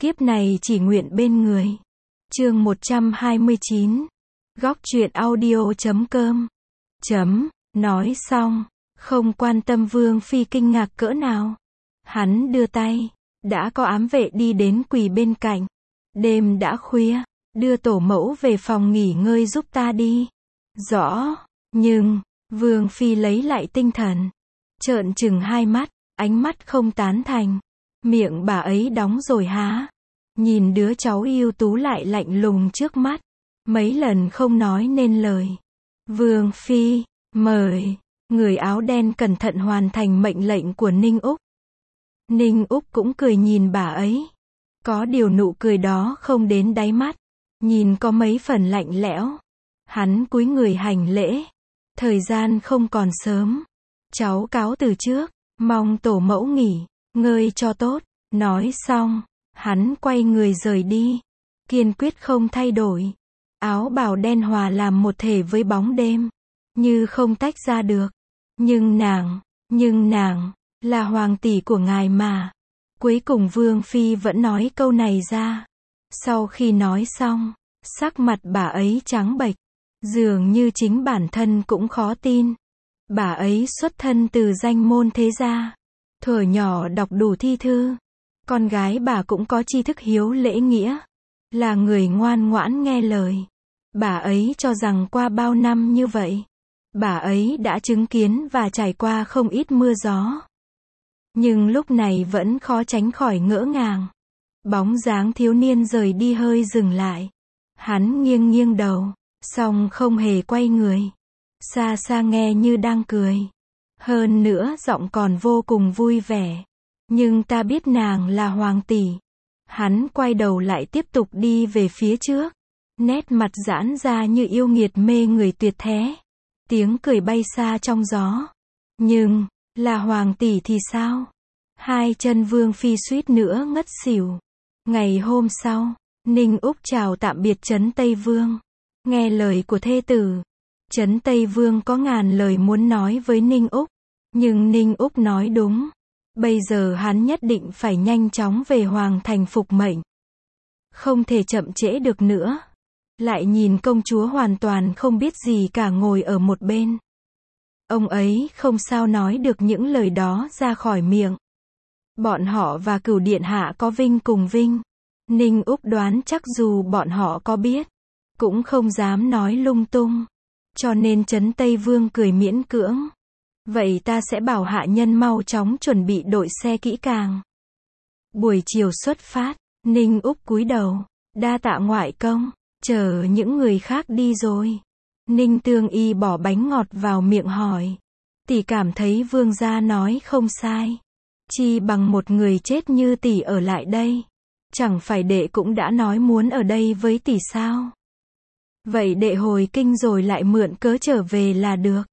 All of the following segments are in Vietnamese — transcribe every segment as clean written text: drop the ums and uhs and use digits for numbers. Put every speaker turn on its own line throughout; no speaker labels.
Kiếp này chỉ nguyện bên người. Chương 129. Góc truyện audio.com. Nói xong, không quan tâm Vương Phi kinh ngạc cỡ nào. Hắn đưa tay, đã có ám vệ đi đến quỳ bên cạnh. Đêm đã khuya, đưa tổ mẫu về phòng nghỉ ngơi giúp ta đi. Rõ, nhưng, Vương Phi lấy lại tinh thần. Trợn trừng hai mắt, ánh mắt không tán thành. Miệng bà ấy đóng rồi há. Nhìn đứa cháu yêu tú lại lạnh lùng trước mắt. Mấy lần không nói nên lời. Vương Phi, mời. Người áo đen cẩn thận hoàn thành mệnh lệnh của Ninh Úc. Ninh Úc cũng cười nhìn bà ấy. Có điều nụ cười đó không đến đáy mắt. Nhìn có mấy phần lạnh lẽo. Hắn cúi người hành lễ. Thời gian không còn sớm. Cháu cáo từ trước. Mong tổ mẫu nghỉ ngơi cho tốt. Nói xong, hắn quay người rời đi. Kiên quyết không thay đổi. Áo bào đen hòa làm một thể với bóng đêm. Như không tách ra được. Nhưng nàng, là hoàng tỷ của ngài mà. Cuối cùng Vương Phi vẫn nói câu này ra. Sau khi nói xong, sắc mặt bà ấy trắng bệch. Dường như chính bản thân cũng khó tin. Bà ấy xuất thân từ danh môn thế gia. Thuở nhỏ đọc đủ thi thư. Con gái bà cũng có tri thức hiếu lễ nghĩa. Là người ngoan ngoãn nghe lời. Bà ấy cho rằng qua bao năm như vậy, bà ấy đã chứng kiến và trải qua không ít mưa gió. Nhưng lúc này vẫn khó tránh khỏi ngỡ ngàng. Bóng dáng thiếu niên rời đi hơi dừng lại. Hắn nghiêng đầu, song không hề quay người. Xa xa nghe như đang cười. Hơn nữa giọng còn vô cùng vui vẻ. Nhưng ta biết nàng là hoàng tỷ. Hắn quay đầu lại tiếp tục đi về phía trước. Nét mặt giãn ra như yêu nghiệt mê người tuyệt thế. Tiếng cười bay xa trong gió. Nhưng, là hoàng tỷ thì sao? Hai chân Vương Phi suýt nữa ngất xỉu. Ngày hôm sau, Ninh Úc chào tạm biệt Trấn Tây Vương. Nghe lời của thê tử. Trấn Tây Vương có ngàn lời muốn nói với Ninh Úc. Nhưng Ninh Úc nói đúng. Bây giờ hắn nhất định phải nhanh chóng về Hoàng Thành phục mệnh. Không thể chậm trễ được nữa. Lại nhìn công chúa hoàn toàn không biết gì cả ngồi ở một bên. Ông ấy không sao nói được những lời đó ra khỏi miệng. Bọn họ và Cửu Điện Hạ có vinh cùng vinh. Ninh Úc đoán chắc dù bọn họ có biết, cũng không dám nói lung tung. Cho nên Trấn Tây Vương cười miễn cưỡng. Vậy ta sẽ bảo hạ nhân mau chóng chuẩn bị đội xe kỹ càng. Buổi chiều xuất phát, Ninh Úc cúi đầu, đa tạ ngoại công, chờ những người khác đi rồi. Ninh Tương Y bỏ bánh ngọt vào miệng hỏi. Tỷ cảm thấy vương gia nói không sai. Chi bằng một người chết như tỷ ở lại đây. Chẳng phải đệ cũng đã nói muốn ở đây với tỷ sao? Vậy đệ hồi kinh rồi lại mượn cớ trở về là được.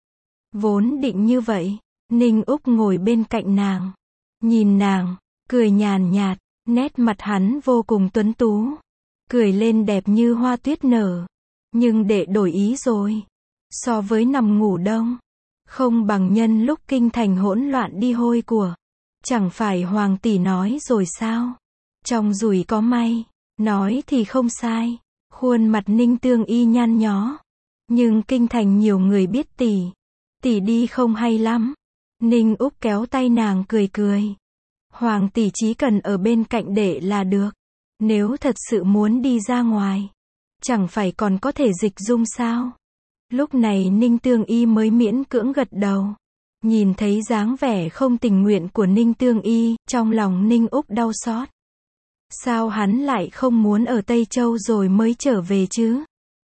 Vốn định như vậy. Ninh Úc ngồi bên cạnh nàng. Nhìn nàng, cười nhàn nhạt, nét mặt hắn vô cùng tuấn tú. Cười lên đẹp như hoa tuyết nở. Nhưng đệ đổi ý rồi. So với nằm ngủ đông, không bằng nhân lúc kinh thành hỗn loạn đi hôi của. Chẳng phải hoàng tỷ nói rồi sao? Trong rủi có may, nói thì không sai. Khuôn mặt Ninh Tương Y nhăn nhó. Nhưng kinh thành nhiều người biết tỷ. Tỷ đi không hay lắm. Ninh Úc kéo tay nàng cười cười. Hoàng tỷ chỉ cần ở bên cạnh đệ là được. Nếu thật sự muốn đi ra ngoài, chẳng phải còn có thể dịch dung sao? Lúc này Ninh Tương Y mới miễn cưỡng gật đầu. Nhìn thấy dáng vẻ không tình nguyện của Ninh Tương Y, trong lòng Ninh Úc đau xót. Sao hắn lại không muốn ở Tây Châu rồi mới trở về chứ?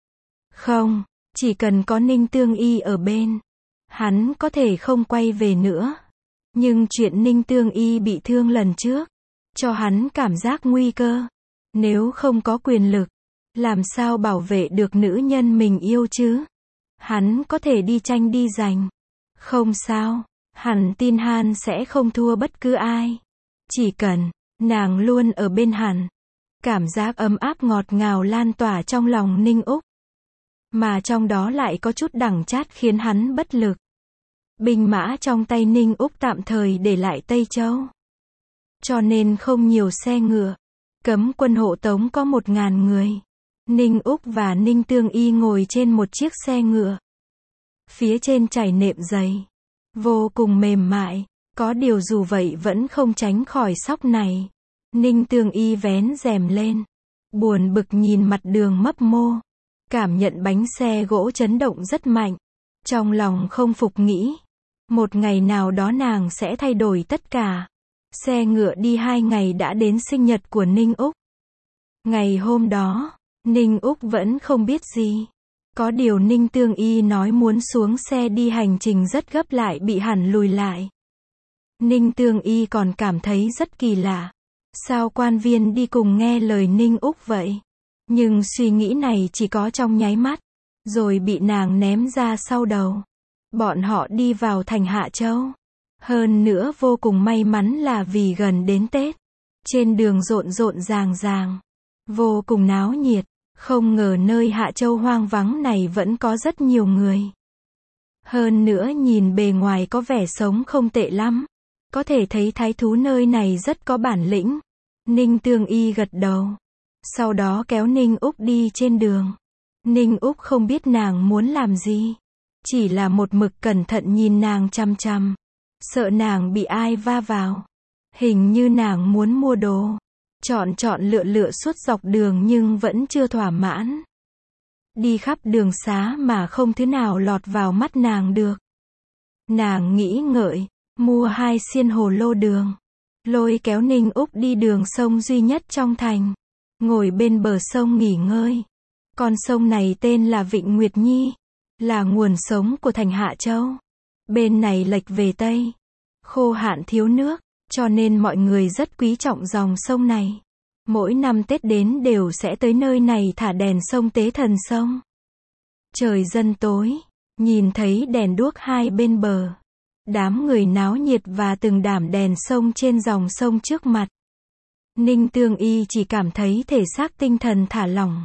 Không, chỉ cần có Ninh Tương Y ở bên, hắn có thể không quay về nữa. Nhưng chuyện Ninh Tương Y bị thương lần trước, cho hắn cảm giác nguy cơ. Nếu không có quyền lực, làm sao bảo vệ được nữ nhân mình yêu chứ? Hắn có thể đi tranh đi giành. Không sao, hẳn tin hắn sẽ không thua bất cứ ai. Chỉ cần, nàng luôn ở bên hắn. Cảm giác ấm áp ngọt ngào lan tỏa trong lòng Ninh Úc. Mà trong đó lại có chút đắng chát khiến hắn bất lực. Binh mã trong tay Ninh Úc tạm thời để lại Tây Châu. Cho nên không nhiều xe ngựa. Cấm quân hộ tống có 1.000 người. Ninh Úc và Ninh Tương Y ngồi trên một chiếc xe ngựa. Phía trên trải nệm dày, vô cùng mềm mại, có điều dù vậy vẫn không tránh khỏi sóc này. Ninh Tương Y vén rèm lên, buồn bực nhìn mặt đường mấp mô, cảm nhận bánh xe gỗ chấn động rất mạnh. Trong lòng không phục nghĩ, một ngày nào đó nàng sẽ thay đổi tất cả. Xe ngựa đi 2 ngày đã đến sinh nhật của Ninh Úc. Ngày hôm đó, Ninh Úc vẫn không biết gì. Có điều Ninh Tương Y nói muốn xuống xe đi hành trình rất gấp lại bị hẳn lùi lại. Ninh Tương Y còn cảm thấy rất kỳ lạ. Sao quan viên đi cùng nghe lời Ninh Úc vậy? Nhưng suy nghĩ này chỉ có trong nháy mắt, rồi bị nàng ném ra sau đầu. Bọn họ đi vào thành Hạ Châu. Hơn nữa vô cùng may mắn là vì gần đến Tết. Trên đường rộn rộn ràng ràng, vô cùng náo nhiệt. Không ngờ nơi Hạ Châu hoang vắng này vẫn có rất nhiều người. Hơn nữa nhìn bề ngoài có vẻ sống không tệ lắm. Có thể thấy thái thú nơi này rất có bản lĩnh. Ninh Tương Y gật đầu. Sau đó kéo Ninh Úc đi trên đường. Ninh Úc không biết nàng muốn làm gì. Chỉ là một mực cẩn thận nhìn nàng chăm chăm. Sợ nàng bị ai va vào. Hình như nàng muốn mua đồ. Chọn lựa suốt dọc đường nhưng vẫn chưa thỏa mãn. Đi khắp đường xá mà không thứ nào lọt vào mắt nàng được. Nàng nghĩ ngợi, mua 2 xiên hồ lô đường. Lôi kéo Ninh Úc đi đường sông duy nhất trong thành. Ngồi bên bờ sông nghỉ ngơi. Con sông này tên là Vịnh Nguyệt Nhi. Là nguồn sống của thành Hạ Châu. Bên này lệch về Tây. Khô hạn thiếu nước. Cho nên mọi người rất quý trọng dòng sông này. Mỗi năm Tết đến đều sẽ tới nơi này thả đèn sông tế thần sông. Trời dần tối, nhìn thấy đèn đuốc hai bên bờ. Đám người náo nhiệt và từng đảm đèn sông trên dòng sông trước mặt. Ninh Tương Y chỉ cảm thấy thể xác tinh thần thả lỏng.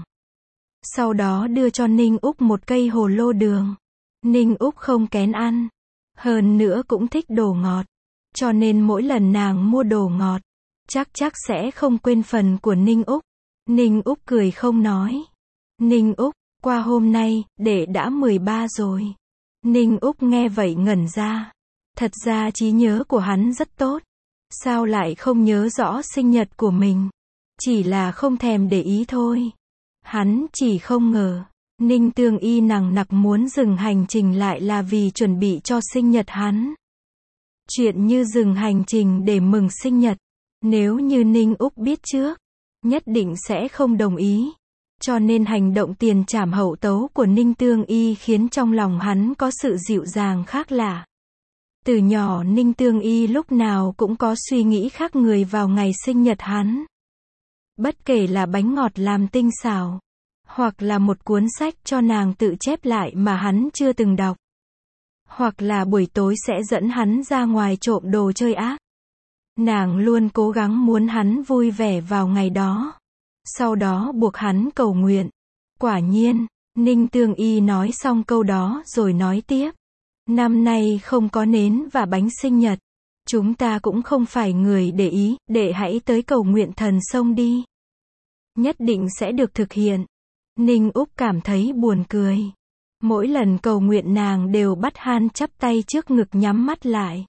Sau đó đưa cho Ninh Úc một cây hồ lô đường. Ninh Úc không kén ăn. Hơn nữa cũng thích đồ ngọt. Cho nên mỗi lần nàng mua đồ ngọt, chắc sẽ không quên phần của Ninh Úc. Ninh Úc cười không nói. Ninh Úc, qua hôm nay, đệ đã 13 rồi. Ninh Úc nghe vậy ngẩn ra. Thật ra trí nhớ của hắn rất tốt. Sao lại không nhớ rõ sinh nhật của mình? Chỉ là không thèm để ý thôi. Hắn chỉ không ngờ, Ninh Tương Y nằng nặc muốn dừng hành trình lại là vì chuẩn bị cho sinh nhật hắn. Chuyện như dừng hành trình để mừng sinh nhật, nếu như Ninh Úc biết trước, nhất định sẽ không đồng ý. Cho nên hành động tiền trảm hậu tấu của Ninh Tương Y khiến trong lòng hắn có sự dịu dàng khác lạ. Từ nhỏ Ninh Tương Y lúc nào cũng có suy nghĩ khác người vào ngày sinh nhật hắn. Bất kể là bánh ngọt làm tinh xảo, hoặc là một cuốn sách cho nàng tự chép lại mà hắn chưa từng đọc. Hoặc là buổi tối sẽ dẫn hắn ra ngoài trộm đồ chơi ác. Nàng luôn cố gắng muốn hắn vui vẻ vào ngày đó. Sau đó buộc hắn cầu nguyện. Quả nhiên, Ninh Tương Y nói xong câu đó rồi nói tiếp. Năm nay không có nến và bánh sinh nhật. Chúng ta cũng không phải người để ý, đệ hãy tới cầu nguyện thần sông đi. Nhất định sẽ được thực hiện. Ninh Úc cảm thấy buồn cười. Mỗi lần cầu nguyện nàng đều bắt han chắp tay trước ngực nhắm mắt lại.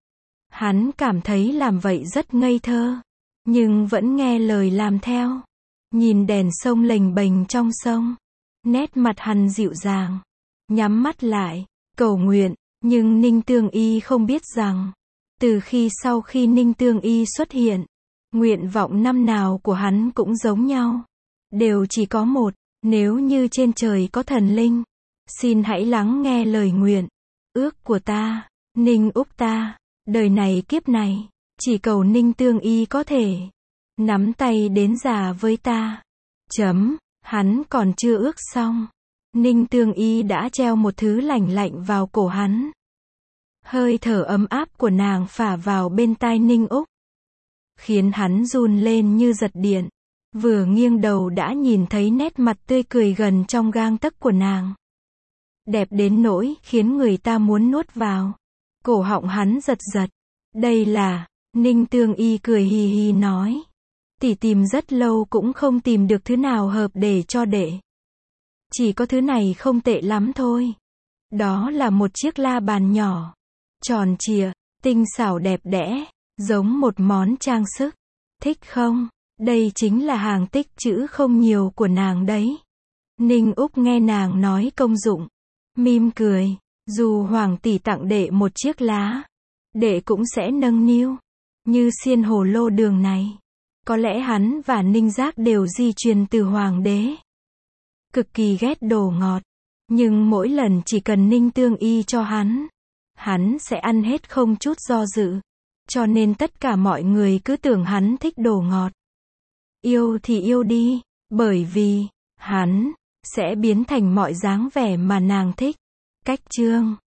Hắn cảm thấy làm vậy rất ngây thơ. Nhưng vẫn nghe lời làm theo. Nhìn đèn sông lềnh bềnh trong sông. Nét mặt hắn dịu dàng. Nhắm mắt lại, cầu nguyện. Nhưng Ninh Tương Y không biết rằng, từ sau khi Ninh Tương Y xuất hiện, nguyện vọng năm nào của hắn cũng giống nhau. Đều chỉ có một, nếu như trên trời có thần linh, xin hãy lắng nghe lời nguyện. Ước của ta, Ninh Úc ta, đời này kiếp này, chỉ cầu Ninh Tương Y có thể nắm tay đến già với ta. Hắn còn chưa ước xong. Ninh Tương Y đã treo một thứ lạnh lạnh vào cổ hắn. Hơi thở ấm áp của nàng phả vào bên tai Ninh Úc, khiến hắn run lên như giật điện. Vừa nghiêng đầu đã nhìn thấy nét mặt tươi cười gần trong gang tấc của nàng. Đẹp đến nỗi khiến người ta muốn nuốt vào. Cổ họng hắn giật giật. Đây là, Ninh Tương Y cười hì hì nói. Tỷ tìm rất lâu cũng không tìm được thứ nào hợp để cho đệ. Chỉ có thứ này không tệ lắm thôi. Đó là một chiếc la bàn nhỏ. Tròn trịa, tinh xảo đẹp đẽ, giống một món trang sức. Thích không? Đây chính là hàng tích trữ không nhiều của nàng đấy. Ninh Úc nghe nàng nói công dụng. Mỉm cười. Dù Hoàng tỷ tặng đệ một chiếc lá, đệ cũng sẽ nâng niu. Như xiên hồ lô đường này. Có lẽ hắn và Ninh Giác đều di truyền từ Hoàng đế. Cực kỳ ghét đồ ngọt. Nhưng mỗi lần chỉ cần Ninh Tương Y cho hắn sẽ ăn hết không chút do dự. Cho nên tất cả mọi người cứ tưởng hắn thích đồ ngọt. Yêu thì yêu đi, bởi vì hắn sẽ biến thành mọi dáng vẻ mà nàng thích. Cách chương